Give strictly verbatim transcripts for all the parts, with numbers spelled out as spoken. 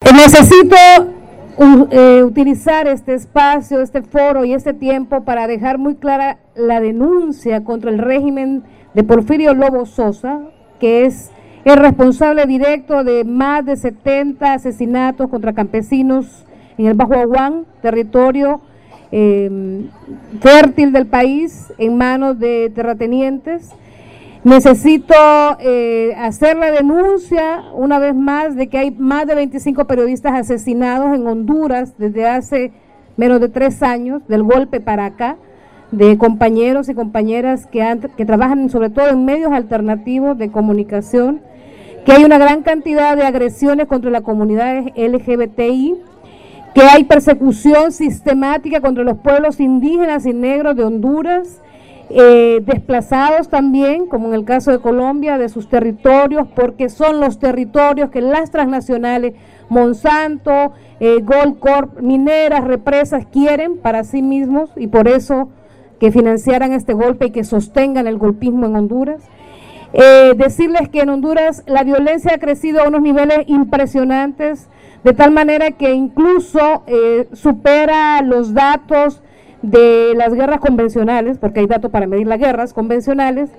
Necesito uh, eh, utilizar este espacio, este foro y este tiempo para dejar muy clara la denuncia contra el régimen de Porfirio Lobo Sosa, que es el responsable directo de más de setenta asesinatos contra campesinos en el Bajo Aguán, territorio eh, fértil del país, en manos de terratenientes. Necesito eh, hacer la denuncia una vez más de que hay más de veinticinco periodistas asesinados en Honduras desde hace menos de tres años, del golpe para acá, de compañeros y compañeras que, han, que trabajan sobre todo en medios alternativos de comunicación, que hay una gran cantidad de agresiones contra la comunidad L G B T I, que hay persecución sistemática contra los pueblos indígenas y negros de Honduras, Eh, desplazados también, como en el caso de Colombia, de sus territorios, porque son los territorios que las transnacionales, Monsanto, eh, Goldcorp, mineras, represas, quieren para sí mismos, y por eso que financiaran este golpe y que sostengan el golpismo en Honduras. Eh, decirles que en Honduras la violencia ha crecido a unos niveles impresionantes, de tal manera que incluso eh, supera los datos de las guerras convencionales, porque hay datos para medir las guerras convencionales,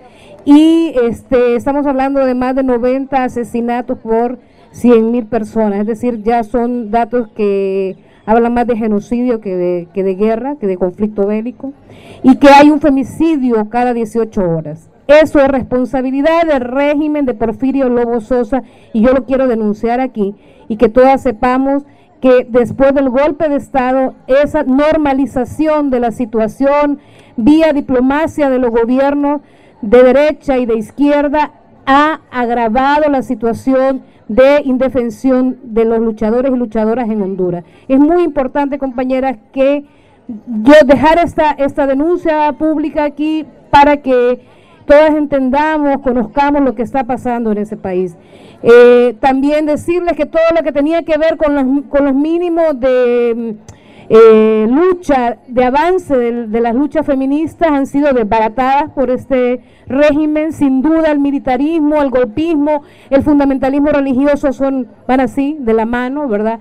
y este, estamos hablando de más de noventa asesinatos por cien mil personas, es decir, ya son datos que hablan más de genocidio que de, que de guerra, que de conflicto bélico, y que hay un femicidio cada dieciocho horas. Eso es responsabilidad del régimen de Porfirio Lobo Sosa, y yo lo quiero denunciar aquí, y que todas sepamos que después del golpe de Estado, esa normalización de la situación vía diplomacia de los gobiernos de derecha y de izquierda ha agravado la situación de indefensión de los luchadores y luchadoras en Honduras. Es muy importante, compañeras, que yo dejar esta, esta denuncia pública aquí para que todas entendamos, conozcamos lo que está pasando en ese país. Eh, también decirles que todo lo que tenía que ver con los, con los mínimos de eh, lucha, de avance de, de las luchas feministas han sido desbaratadas por este régimen. Sin duda el militarismo, el golpismo, el fundamentalismo religioso son, van así, de la mano, ¿verdad?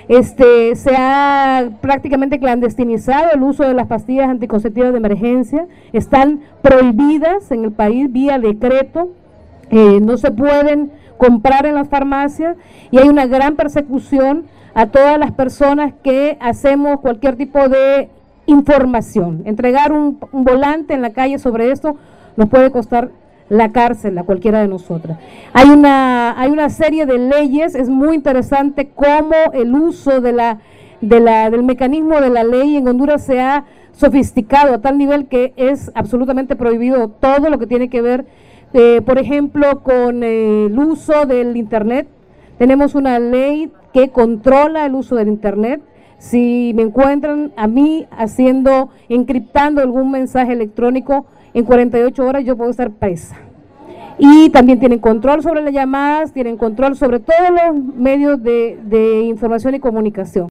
Este, se ha prácticamente clandestinizado el uso de las pastillas anticonceptivas de emergencia, están prohibidas en el país vía decreto, eh, no se pueden comprar en las farmacias, y hay una gran persecución a todas las personas que hacemos cualquier tipo de información. Entregar un, un volante en la calle sobre esto nos puede costar la cárcel a cualquiera de nosotras. Hay una, hay una serie de leyes, es muy interesante cómo el uso de la, de la, del mecanismo de la ley en Honduras se ha sofisticado a tal nivel que es absolutamente prohibido todo lo que tiene que ver, eh, por ejemplo, con eh, el uso del internet. Tenemos una ley que controla el uso del internet. Si me encuentran a mí haciendo, encriptando algún mensaje electrónico, en cuarenta y ocho horas yo puedo estar presa. Y también tienen control sobre las llamadas, tienen control sobre todos los medios de, de información y comunicación.